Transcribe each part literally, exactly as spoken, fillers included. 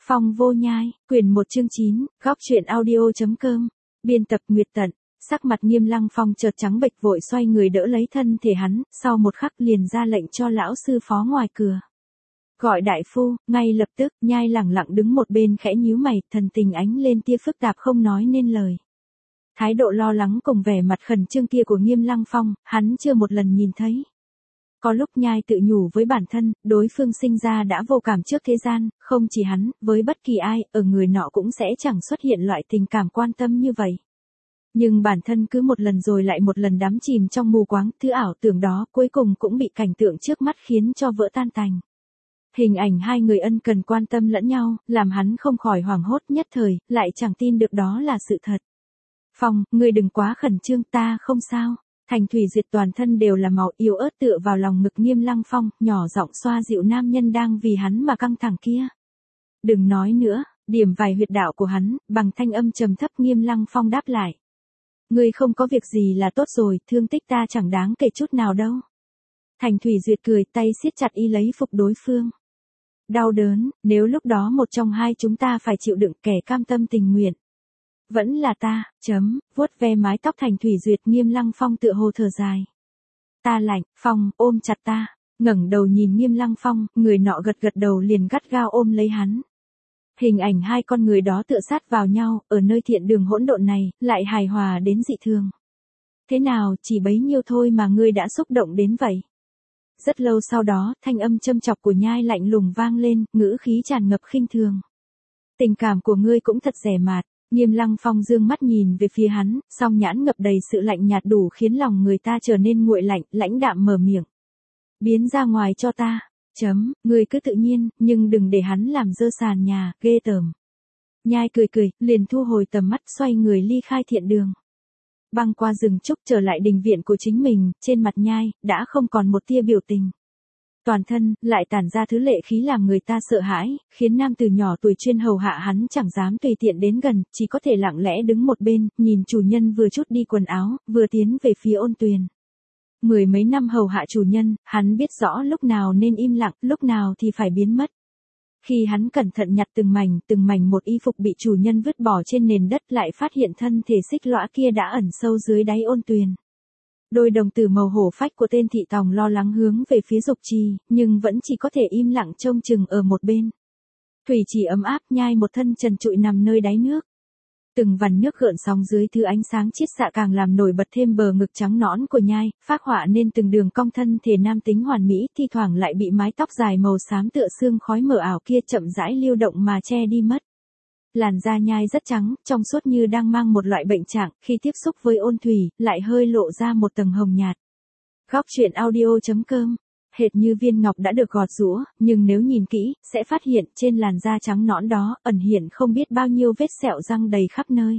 Phong vô nhai, quyển một chương chín, góc truyện audio.com, biên tập Nguyệt Tận. Sắc mặt Nghiêm Lăng Phong chợt trắng bệch, vội xoay người đỡ lấy thân thể hắn, sau một khắc liền ra lệnh cho lão sư phó ngoài cửa. Gọi đại phu. Ngay lập tức, nhai lẳng lặng đứng một bên khẽ nhíu mày, thần tình ánh lên tia phức tạp không nói nên lời. Thái độ lo lắng cùng vẻ mặt khẩn trương kia của Nghiêm Lăng Phong, hắn chưa một lần nhìn thấy. Có lúc nhai tự nhủ với bản thân, đối phương sinh ra đã vô cảm trước thế gian, không chỉ hắn, với bất kỳ ai, ở người nọ cũng sẽ chẳng xuất hiện loại tình cảm quan tâm như vậy. Nhưng bản thân cứ một lần rồi lại một lần đắm chìm trong mù quáng, thứ ảo tưởng đó cuối cùng cũng bị cảnh tượng trước mắt khiến cho vỡ tan tành. Hình ảnh hai người ân cần quan tâm lẫn nhau, làm hắn không khỏi hoảng hốt nhất thời, lại chẳng tin được đó là sự thật. Phong, ngươi đừng quá khẩn trương, ta không sao. Thành Thủy Duyệt toàn thân đều là màu yếu ớt tựa vào lòng ngực Nghiêm Lăng Phong, nhỏ giọng xoa dịu nam nhân đang vì hắn mà căng thẳng kia. Đừng nói nữa, điểm vài huyệt đạo của hắn, bằng thanh âm trầm thấp Nghiêm Lăng Phong đáp lại. Ngươi không có việc gì là tốt rồi, thương tích ta chẳng đáng kể chút nào đâu. Thành Thủy Duyệt cười, tay siết chặt y lấy phục đối phương. Đau đớn, nếu lúc đó một trong hai chúng ta phải chịu đựng, kẻ cam tâm tình nguyện vẫn là ta, chấm, vuốt ve mái tóc Thành Thủy Duyệt, Nghiêm Lăng Phong tựa hồ thở dài. Ta lạnh, Phong, ôm chặt ta, ngẩng đầu nhìn Nghiêm Lăng Phong, người nọ gật gật đầu liền gắt gao ôm lấy hắn. Hình ảnh hai con người đó tựa sát vào nhau, ở nơi thiện đường hỗn độn này, lại hài hòa đến dị thường. Thế nào, chỉ bấy nhiêu thôi mà ngươi đã xúc động đến vậy? Rất lâu sau đó, thanh âm châm chọc của nhai lạnh lùng vang lên, ngữ khí tràn ngập khinh thường. Tình cảm của ngươi cũng thật rẻ mạt. Nghiêm Lăng Phong dương mắt nhìn về phía hắn, song nhãn ngập đầy sự lạnh nhạt đủ khiến lòng người ta trở nên nguội lạnh, lãnh đạm mở miệng. Biến ra ngoài cho ta, chấm, ngươi cứ tự nhiên, nhưng đừng để hắn làm dơ sàn nhà, ghê tởm. Nhai cười cười, liền thu hồi tầm mắt xoay người ly khai thiện đường. Băng qua rừng trúc trở lại đình viện của chính mình, trên mặt nhai, đã không còn một tia biểu tình. Toàn thân, lại tản ra thứ lệ khí làm người ta sợ hãi, khiến nam từ nhỏ tuổi chuyên hầu hạ hắn chẳng dám tùy tiện đến gần, chỉ có thể lặng lẽ đứng một bên, nhìn chủ nhân vừa trút đi quần áo, vừa tiến về phía Ôn Tuyền. Mười mấy năm hầu hạ chủ nhân, hắn biết rõ lúc nào nên im lặng, lúc nào thì phải biến mất. Khi hắn cẩn thận nhặt từng mảnh, từng mảnh một y phục bị chủ nhân vứt bỏ trên nền đất, lại phát hiện thân thể xích lõa kia đã ẩn sâu dưới đáy Ôn Tuyền. Đôi đồng tử màu hổ phách của tên thị tòng lo lắng hướng về phía Dục Trì, nhưng vẫn chỉ có thể im lặng trông chừng ở một bên. Thủy Trì ấm áp nhai một thân trần trụi nằm nơi đáy nước. Từng vằn nước gợn sóng dưới thứ ánh sáng chiết xạ càng làm nổi bật thêm bờ ngực trắng nõn của nhai, phác họa nên từng đường cong thân thể nam tính hoàn mỹ, thi thoảng lại bị mái tóc dài màu xám tựa sương khói mờ ảo kia chậm rãi lưu động mà che đi mất. Làn da nhai rất trắng, trong suốt như đang mang một loại bệnh trạng, khi tiếp xúc với ôn thủy, lại hơi lộ ra một tầng hồng nhạt. Góc truyện audio.com, hệt như viên ngọc đã được gọt giũa, nhưng nếu nhìn kỹ, sẽ phát hiện trên làn da trắng nõn đó, ẩn hiện không biết bao nhiêu vết sẹo răng đầy khắp nơi.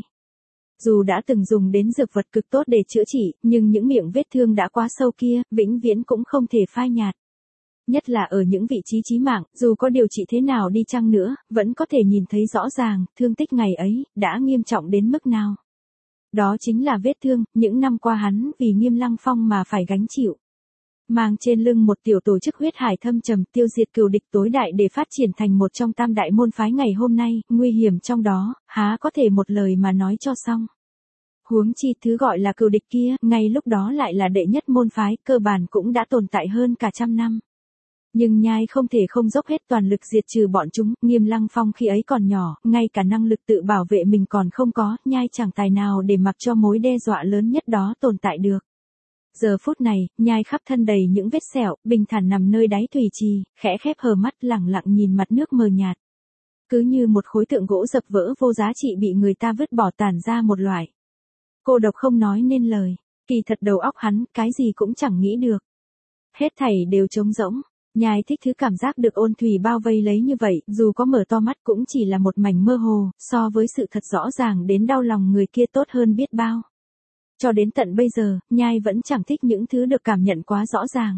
Dù đã từng dùng đến dược vật cực tốt để chữa trị, nhưng những miệng vết thương đã quá sâu kia, vĩnh viễn cũng không thể phai nhạt. Nhất là ở những vị trí chí mạng, dù có điều trị thế nào đi chăng nữa, vẫn có thể nhìn thấy rõ ràng, thương tích ngày ấy, đã nghiêm trọng đến mức nào. Đó chính là vết thương, những năm qua hắn, vì Nghiêm Lăng Phong mà phải gánh chịu. Mang trên lưng một tiểu tổ chức huyết hải thâm trầm, tiêu diệt cừu địch tối đại để phát triển thành một trong tam đại môn phái ngày hôm nay, nguy hiểm trong đó, há có thể một lời mà nói cho xong. Huống chi thứ gọi là cừu địch kia, ngay lúc đó lại là đệ nhất môn phái, cơ bản cũng đã tồn tại hơn cả trăm năm. Nhưng nhai không thể không dốc hết toàn lực diệt trừ bọn chúng, Nghiêm Lăng Phong khi ấy còn nhỏ, ngay cả năng lực tự bảo vệ mình còn không có, nhai chẳng tài nào để mặc cho mối đe dọa lớn nhất đó tồn tại được. Giờ phút này, nhai khắp thân đầy những vết sẹo, bình thản nằm nơi đáy thủy trì, khẽ khép hờ mắt lẳng lặng nhìn mặt nước mờ nhạt. Cứ như một khối tượng gỗ dập vỡ vô giá trị bị người ta vứt bỏ, tản ra một loại cô độc không nói nên lời. Kỳ thật đầu óc hắn, cái gì cũng chẳng nghĩ được. Hết thảy đều trống rỗng. Nhai thích thứ cảm giác được ôn thủy bao vây lấy như vậy, dù có mở to mắt cũng chỉ là một mảnh mơ hồ, so với sự thật rõ ràng đến đau lòng người kia tốt hơn biết bao. Cho đến tận bây giờ, nhai vẫn chẳng thích những thứ được cảm nhận quá rõ ràng.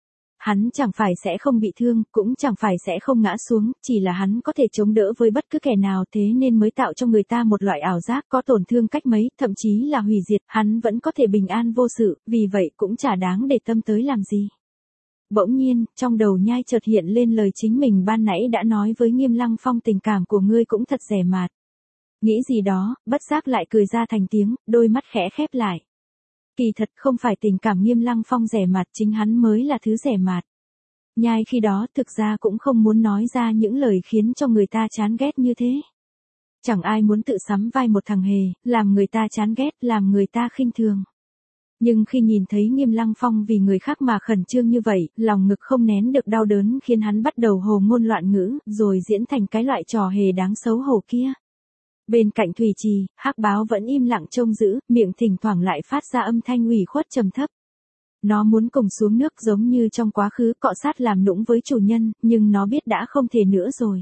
Hắn chẳng phải sẽ không bị thương, cũng chẳng phải sẽ không ngã xuống, chỉ là hắn có thể chống đỡ với bất cứ kẻ nào, thế nên mới tạo cho người ta một loại ảo giác có tổn thương cách mấy, thậm chí là hủy diệt, hắn vẫn có thể bình an vô sự, vì vậy cũng chả đáng để tâm tới làm gì. Bỗng nhiên, trong đầu nhai chợt hiện lên lời chính mình ban nãy đã nói với Nghiêm Lăng Phong, tình cảm của ngươi cũng thật rẻ mạt. Nghĩ gì đó, bất giác lại cười ra thành tiếng, đôi mắt khẽ khép lại. Kỳ thật không phải tình cảm Nghiêm Lăng Phong rẻ mạt, chính hắn mới là thứ rẻ mạt. Nhai khi đó thực ra cũng không muốn nói ra những lời khiến cho người ta chán ghét như thế. Chẳng ai muốn tự sắm vai một thằng hề, làm người ta chán ghét, làm người ta khinh thường. Nhưng khi nhìn thấy Nghiêm Lăng Phong vì người khác mà khẩn trương như vậy, lòng ngực không nén được đau đớn khiến hắn bắt đầu hồ ngôn loạn ngữ, rồi diễn thành cái loại trò hề đáng xấu hổ kia. Bên cạnh Thủy Trì, Hắc Báo vẫn im lặng trông giữ, miệng thỉnh thoảng lại phát ra âm thanh ủy khuất trầm thấp. Nó muốn cùng xuống nước giống như trong quá khứ cọ sát làm nũng với chủ nhân, nhưng nó biết đã không thể nữa rồi.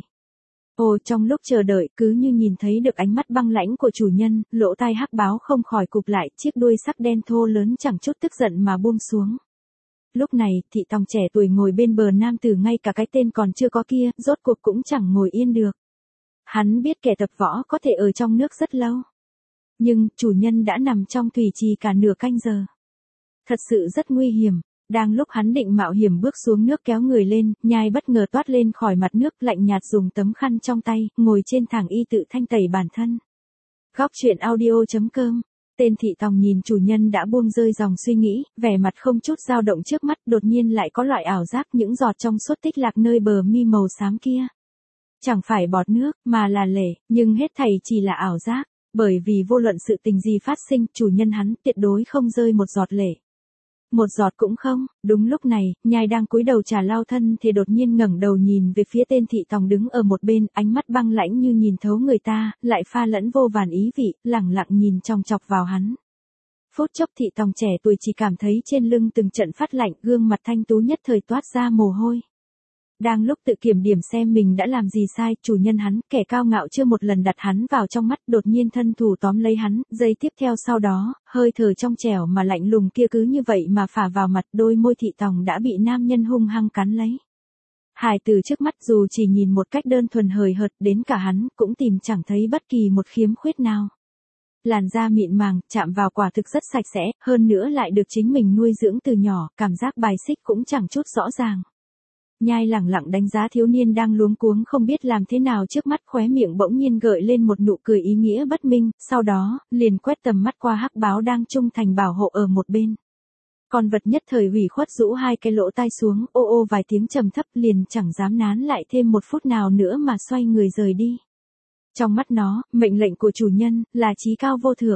Ồ, trong lúc chờ đợi, cứ như nhìn thấy được ánh mắt băng lãnh của chủ nhân, lỗ tai Hắc Báo không khỏi cụp lại, chiếc đuôi sắc đen thô lớn chẳng chút tức giận mà buông xuống. Lúc này, Thị Tòng trẻ tuổi ngồi bên bờ nam tử ngay cả cái tên còn chưa có kia, rốt cuộc cũng chẳng ngồi yên được. Hắn biết kẻ tập võ có thể ở trong nước rất lâu. Nhưng, chủ nhân đã nằm trong thủy trì cả nửa canh giờ. Thật sự rất nguy hiểm. Đang lúc hắn định mạo hiểm bước xuống nước kéo người lên, Nhai bất ngờ toát lên khỏi mặt nước, lạnh nhạt dùng tấm khăn trong tay, ngồi trên thảm y tự thanh tẩy bản thân. Góc truyện audio chấm com. Tên Thị Tòng nhìn chủ nhân đã buông rơi dòng suy nghĩ, vẻ mặt không chút dao động trước mắt, đột nhiên lại có loại ảo giác những giọt trong suốt tích lạc nơi bờ mi màu xám kia. Chẳng phải bọt nước, mà là lệ, nhưng hết thảy chỉ là ảo giác, bởi vì vô luận sự tình gì phát sinh, chủ nhân hắn tuyệt đối không rơi một giọt lệ. Một giọt cũng không. Đúng lúc này, Nhai đang cúi đầu trà lau thân thì đột nhiên ngẩng đầu nhìn về phía tên Thị Tòng đứng ở một bên, ánh mắt băng lãnh như nhìn thấu người ta, lại pha lẫn vô vàn ý vị, lẳng lặng nhìn chòng chọc vào hắn. Phút chốc Thị Tòng trẻ tuổi chỉ cảm thấy trên lưng từng trận phát lạnh, gương mặt thanh tú nhất thời toát ra mồ hôi. Đang lúc tự kiểm điểm xem mình đã làm gì sai, chủ nhân hắn, kẻ cao ngạo chưa một lần đặt hắn vào trong mắt, đột nhiên thân thủ tóm lấy hắn, giây tiếp theo sau đó, hơi thở trong trẻo mà lạnh lùng kia cứ như vậy mà phả vào mặt, đôi môi Thị Tòng đã bị nam nhân hung hăng cắn lấy. Hài tử trước mắt dù chỉ nhìn một cách đơn thuần hời hợt, đến cả hắn cũng tìm chẳng thấy bất kỳ một khiếm khuyết nào. Làn da mịn màng, chạm vào quả thực rất sạch sẽ, hơn nữa lại được chính mình nuôi dưỡng từ nhỏ, cảm giác bài xích cũng chẳng chút rõ ràng. Nhai lẳng lặng đánh giá thiếu niên đang luống cuống không biết làm thế nào trước mắt, khóe miệng bỗng nhiên gợi lên một nụ cười ý nghĩa bất minh, sau đó, liền quét tầm mắt qua Hắc Báo đang trung thành bảo hộ ở một bên. Con vật nhất thời ủy khuất rũ hai cái lỗ tai xuống, ô ô vài tiếng trầm thấp, liền chẳng dám nán lại thêm một phút nào nữa mà xoay người rời đi. Trong mắt nó, mệnh lệnh của chủ nhân, là chí cao vô thượng.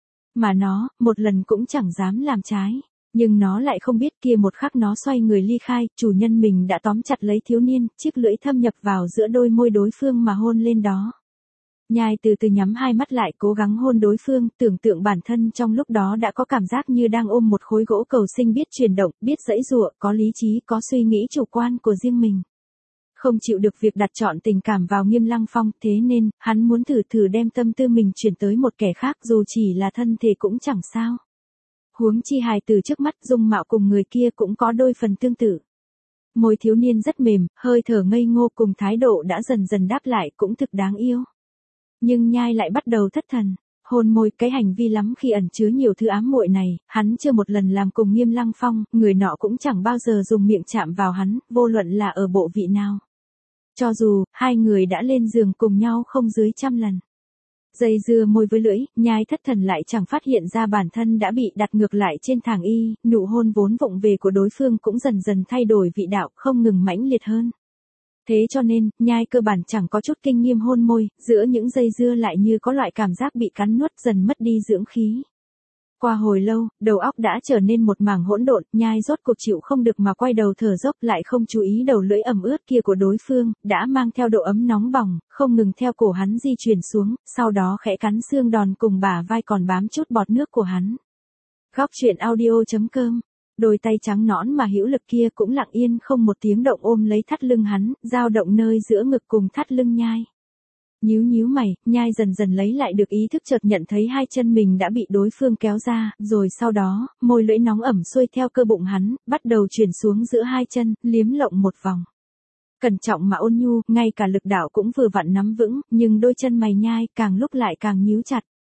Mà nó, một lần cũng chẳng dám làm trái. Nhưng nó lại không biết kia một khắc nó xoay người ly khai, chủ nhân mình đã tóm chặt lấy thiếu niên, chiếc lưỡi thâm nhập vào giữa đôi môi đối phương mà hôn lên đó. Nhai từ từ nhắm hai mắt lại cố gắng hôn đối phương, tưởng tượng bản thân trong lúc đó đã có cảm giác như đang ôm một khối gỗ cầu sinh biết chuyển động, biết giãy giụa, có lý trí, có suy nghĩ chủ quan của riêng mình. Không chịu được việc đặt trọn tình cảm vào Nghiêm Lăng Phong, thế nên, hắn muốn thử thử đem tâm tư mình chuyển tới một kẻ khác dù chỉ là thân thể cũng chẳng sao. Huống chi hài từ trước mắt dung mạo cùng người kia cũng có đôi phần tương tự. Môi thiếu niên rất mềm, hơi thở ngây ngô cùng thái độ đã dần dần đáp lại cũng thực đáng yêu. Nhưng Nhai lại bắt đầu thất thần. Hôn môi, cái hành vi lắm khi ẩn chứa nhiều thứ ám muội này, hắn chưa một lần làm cùng Nghiêm Lăng Phong, người nọ cũng chẳng bao giờ dùng miệng chạm vào hắn, vô luận là ở bộ vị nào. Cho dù, hai người đã lên giường cùng nhau không dưới trăm lần. Dây dưa môi với lưỡi, Nhai thất thần lại chẳng phát hiện ra bản thân đã bị đặt ngược lại trên thảm y, nụ hôn vốn vụng về của đối phương cũng dần dần thay đổi vị đạo, không ngừng mãnh liệt hơn. Thế cho nên, Nhai cơ bản chẳng có chút kinh nghiệm hôn môi, giữa những dây dưa lại như có loại cảm giác bị cắn nuốt dần mất đi dưỡng khí. Qua hồi lâu, đầu óc đã trở nên một mảng hỗn độn, Nhai rốt cuộc chịu không được mà quay đầu thở dốc, lại không chú ý đầu lưỡi ẩm ướt kia của đối phương, đã mang theo độ ấm nóng bỏng, không ngừng theo cổ hắn di chuyển xuống, sau đó khẽ cắn xương đòn cùng bả vai còn bám chút bọt nước của hắn. Góc truyện audio chấm com. Đôi tay trắng nõn mà hữu lực kia cũng lặng yên không một tiếng động ôm lấy thắt lưng hắn, dao động nơi giữa ngực cùng thắt lưng Nhai. Nhíu nhíu mày, Nhai dần dần lấy lại được ý thức, chợt nhận thấy hai chân mình đã bị đối phương kéo ra, rồi sau đó, môi lưỡi nóng ẩm xuôi theo cơ bụng hắn, bắt đầu chuyển xuống giữa hai chân, liếm lộng một vòng. Cẩn trọng mà ôn nhu, ngay cả lực đạo cũng vừa vặn nắm vững, nhưng đôi chân mày Nhai càng lúc lại càng nhíu chặt.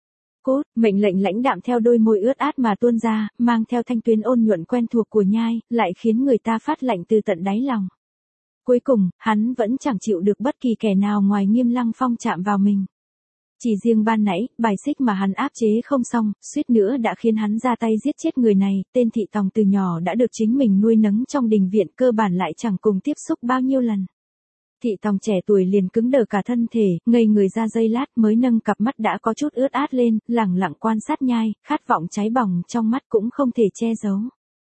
Cút, mệnh lệnh lãnh đạm theo đôi môi ướt át mà tuôn ra, mang theo thanh tuyến ôn nhuận quen thuộc của nhai, lại khiến người ta phát lạnh từ tận đáy lòng. Cuối cùng, hắn vẫn chẳng chịu được bất kỳ kẻ nào ngoài Nghiêm Lăng Phong chạm vào mình. Chỉ riêng ban nãy, bài xích mà hắn áp chế không xong, suýt nữa đã khiến hắn ra tay giết chết người này, tên Thị Tòng từ nhỏ đã được chính mình nuôi nấng trong đình viện, cơ bản lại chẳng cùng tiếp xúc bao nhiêu lần. Thị Tòng trẻ tuổi liền cứng đờ cả thân thể, ngây người ra giây lát mới nâng cặp mắt đã có chút ướt át lên, lẳng lặng quan sát nhai, khát vọng cháy bỏng trong mắt cũng không thể che giấu.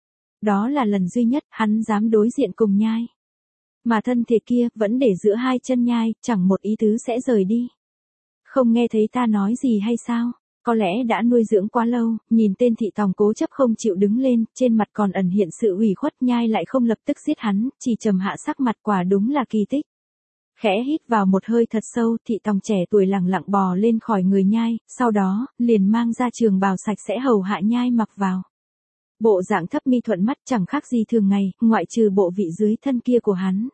Đó là lần duy nhất hắn dám đối diện cùng nhai. Mà thân thể kia vẫn để giữa hai chân nhai, chẳng một ý tứ sẽ rời đi. Không nghe thấy ta nói gì hay sao? Có lẽ đã nuôi dưỡng quá lâu, nhìn tên Thị Tòng cố chấp không chịu đứng lên, trên mặt còn ẩn hiện sự ủy khuất, nhai lại không lập tức giết hắn, chỉ trầm hạ sắc mặt, quả đúng là kỳ tích. Khẽ hít vào một hơi thật sâu, Thị Tòng trẻ tuổi lẳng lặng bò lên khỏi người nhai, sau đó, liền mang ra trường bào sạch sẽ hầu hạ nhai mặc vào. Bộ dạng thấp mi thuận mắt chẳng khác gì thường ngày, ngoại trừ bộ vị dưới thân kia của hắn.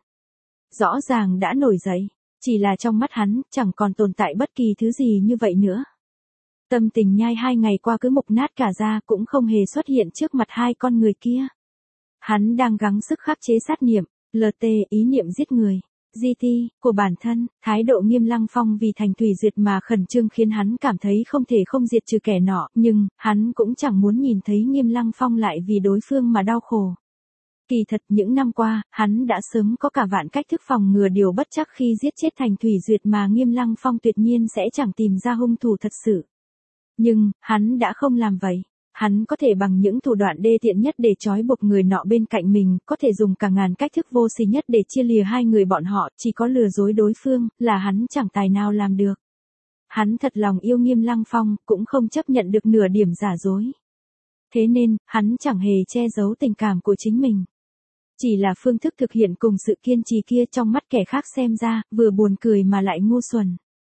Rõ ràng đã nổi dậy, chỉ là trong mắt hắn, chẳng còn tồn tại bất kỳ thứ gì như vậy nữa. Tâm tình nhai hai ngày qua cứ mục nát cả ra, cũng không hề xuất hiện trước mặt hai con người kia. Hắn đang gắng sức khắc chế sát niệm, lờ tê ý niệm giết người. giê tê, của bản thân, thái độ Nghiêm Lăng Phong vì Thành Thủy Duyệt mà khẩn trương khiến hắn cảm thấy không thể không diệt trừ kẻ nọ, nhưng, hắn cũng chẳng muốn nhìn thấy Nghiêm Lăng Phong lại vì đối phương mà đau khổ. Kỳ thật những năm qua, hắn đã sớm có cả vạn cách thức phòng ngừa điều bất chắc khi giết chết Thành Thủy Duyệt mà Nghiêm Lăng Phong tuyệt nhiên sẽ chẳng tìm ra hung thủ thật sự. Nhưng, hắn đã không làm vậy. Hắn có thể bằng những thủ đoạn đê tiện nhất để trói buộc người nọ bên cạnh mình, có thể dùng cả ngàn cách thức vô sỉ nhất để chia lìa hai người bọn họ, chỉ có lừa dối đối phương, là hắn chẳng tài nào làm được. Hắn thật lòng yêu Nghiêm Lăng Phong, cũng không chấp nhận được nửa điểm giả dối. Thế nên, hắn chẳng hề che giấu tình cảm của chính mình. Chỉ là phương thức thực hiện cùng sự kiên trì kia trong mắt kẻ khác xem ra, vừa buồn cười mà lại ngu xuẩn.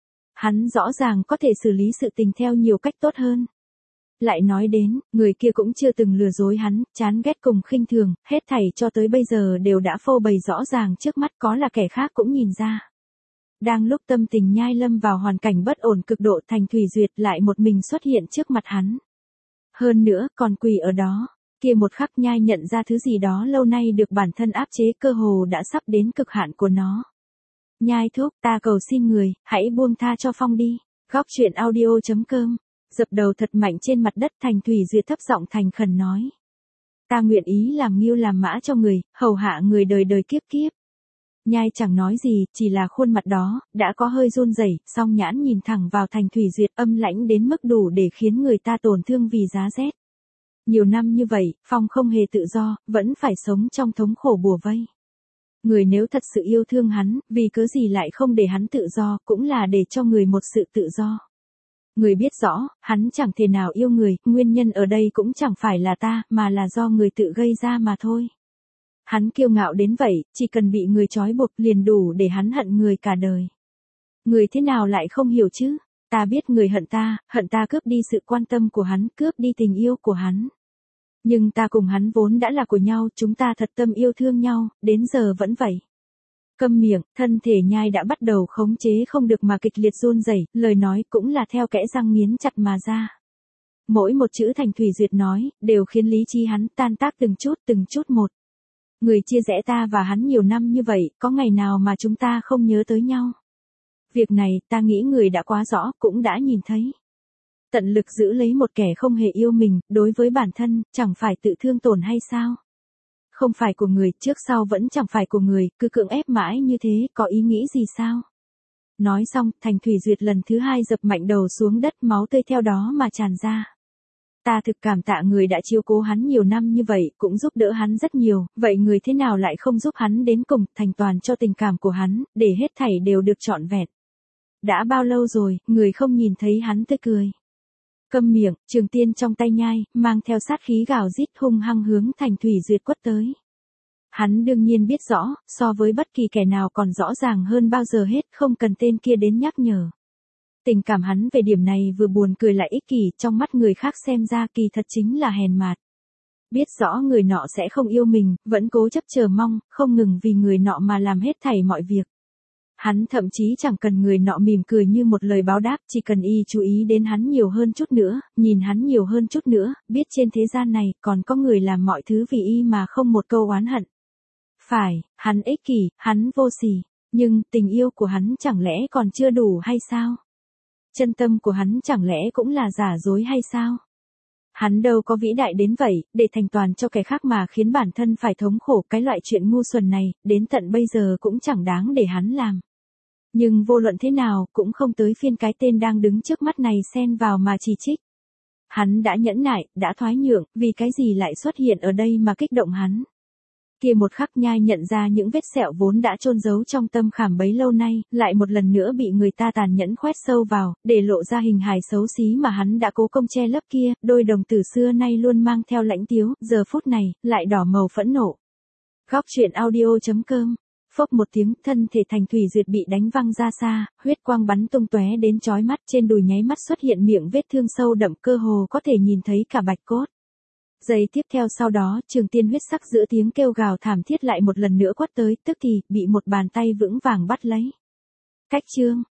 Hắn rõ ràng có thể xử lý sự tình theo nhiều cách tốt hơn. Lại nói đến, người kia cũng chưa từng lừa dối hắn, chán ghét cùng khinh thường, hết thảy cho tới bây giờ đều đã phô bày rõ ràng trước mắt, có là kẻ khác cũng nhìn ra. Đang lúc tâm tình nhai lâm vào hoàn cảnh bất ổn cực độ, Thành Thủy Duyệt lại một mình xuất hiện trước mặt hắn. Hơn nữa, còn quỳ ở đó. Kia một khắc nhai nhận ra thứ gì đó lâu nay được bản thân áp chế, cơ hồ đã sắp đến cực hạn của nó. Nhai thúc, ta cầu xin người, hãy buông tha cho Phong đi. Góc truyện audio chấm com. Dập đầu thật mạnh trên mặt đất, Thành Thủy Duyệt thấp giọng thành khẩn nói. Ta nguyện ý làm nghiêu làm mã cho người, hầu hạ người đời đời kiếp kiếp. Nhai chẳng nói gì, chỉ là khuôn mặt đó, đã có hơi run rẩy, song nhãn nhìn thẳng vào Thành Thủy Duyệt, âm lãnh đến mức đủ để khiến người ta tổn thương vì giá rét. Nhiều năm như vậy, Phong không hề tự do, vẫn phải sống trong thống khổ bủa vây. Người nếu thật sự yêu thương hắn, vì cớ gì lại không để hắn tự do, cũng là để cho người một sự tự do. Người biết rõ, hắn chẳng thể nào yêu người, nguyên nhân ở đây cũng chẳng phải là ta, mà là do người tự gây ra mà thôi. Hắn kiêu ngạo đến vậy, chỉ cần bị người trói buộc liền đủ để hắn hận người cả đời. Người thế nào lại không hiểu chứ? Ta biết người hận ta, hận ta cướp đi sự quan tâm của hắn, cướp đi tình yêu của hắn. Nhưng ta cùng hắn vốn đã là của nhau, chúng ta thật tâm yêu thương nhau, đến giờ vẫn vậy. Câm miệng, thân thể nhai đã bắt đầu khống chế không được mà kịch liệt run rẩy, lời nói cũng là theo kẽ răng nghiến chặt mà ra. Mỗi một chữ Thành Thủy Duyệt nói, đều khiến lý trí hắn tan tác từng chút từng chút một. Người chia rẽ ta và hắn nhiều năm như vậy, có ngày nào mà chúng ta không nhớ tới nhau. Việc này, ta nghĩ người đã quá rõ, cũng đã nhìn thấy. Tận lực giữ lấy một kẻ không hề yêu mình, đối với bản thân, chẳng phải tự thương tổn hay sao? Không phải của người, trước sau vẫn chẳng phải của người, cứ cưỡng ép mãi như thế, có ý nghĩ gì sao? Nói xong, Thành Thủy Duyệt lần thứ hai dập mạnh đầu xuống đất, máu tươi theo đó mà tràn ra. Ta thực cảm tạ người đã chiếu cố hắn nhiều năm như vậy, cũng giúp đỡ hắn rất nhiều, vậy người thế nào lại không giúp hắn đến cùng, thành toàn cho tình cảm của hắn, để hết thảy đều được trọn vẹn. Đã bao lâu rồi, người không nhìn thấy hắn tươi cười. Câm miệng, trường tiên trong tay nhai, mang theo sát khí gào rít hung hăng hướng Thành Thủy Duyệt quất tới. Hắn đương nhiên biết rõ, so với bất kỳ kẻ nào còn rõ ràng hơn bao giờ hết, không cần tên kia đến nhắc nhở. Tình cảm hắn về điểm này vừa buồn cười lại ích kỷ, trong mắt người khác xem ra kỳ thật chính là hèn mạt. Biết rõ người nọ sẽ không yêu mình, vẫn cố chấp chờ mong, không ngừng vì người nọ mà làm hết thảy mọi việc. Hắn thậm chí chẳng cần người nọ mỉm cười như một lời báo đáp, chỉ cần y chú ý đến hắn nhiều hơn chút nữa, nhìn hắn nhiều hơn chút nữa, biết trên thế gian này còn có người làm mọi thứ vì y mà không một câu oán hận. Phải, hắn ích kỷ, hắn vô sỉ, nhưng tình yêu của hắn chẳng lẽ còn chưa đủ hay sao? Chân tâm của hắn chẳng lẽ cũng là giả dối hay sao? Hắn đâu có vĩ đại đến vậy, để thành toàn cho kẻ khác mà khiến bản thân phải thống khổ, cái loại chuyện ngu xuẩn này, đến tận bây giờ cũng chẳng đáng để hắn làm. Nhưng vô luận thế nào, cũng không tới phiên cái tên đang đứng trước mắt này xen vào mà chỉ trích. Hắn đã nhẫn nại, đã thoái nhượng, vì cái gì lại xuất hiện ở đây mà kích động hắn. Kia một khắc Nhai nhận ra những vết sẹo vốn đã chôn giấu trong tâm khảm bấy lâu nay, lại một lần nữa bị người ta tàn nhẫn khoét sâu vào, để lộ ra hình hài xấu xí mà hắn đã cố công che lấp kia, đôi đồng tử xưa nay luôn mang theo lãnh tiếu, giờ phút này, lại đỏ màu phẫn nộ. Góc truyện audio chấm com. Phốc một tiếng, thân thể Thành Thủy Duyệt bị đánh văng ra xa, huyết quang bắn tung tóe đến chói mắt, trên đùi nháy mắt xuất hiện miệng vết thương sâu đậm, cơ hồ có thể nhìn thấy cả bạch cốt. Giây tiếp theo sau đó, Trường Tiên huyết sắc giữa tiếng kêu gào thảm thiết lại một lần nữa quát tới, tức thì bị một bàn tay vững vàng bắt lấy. Cách chương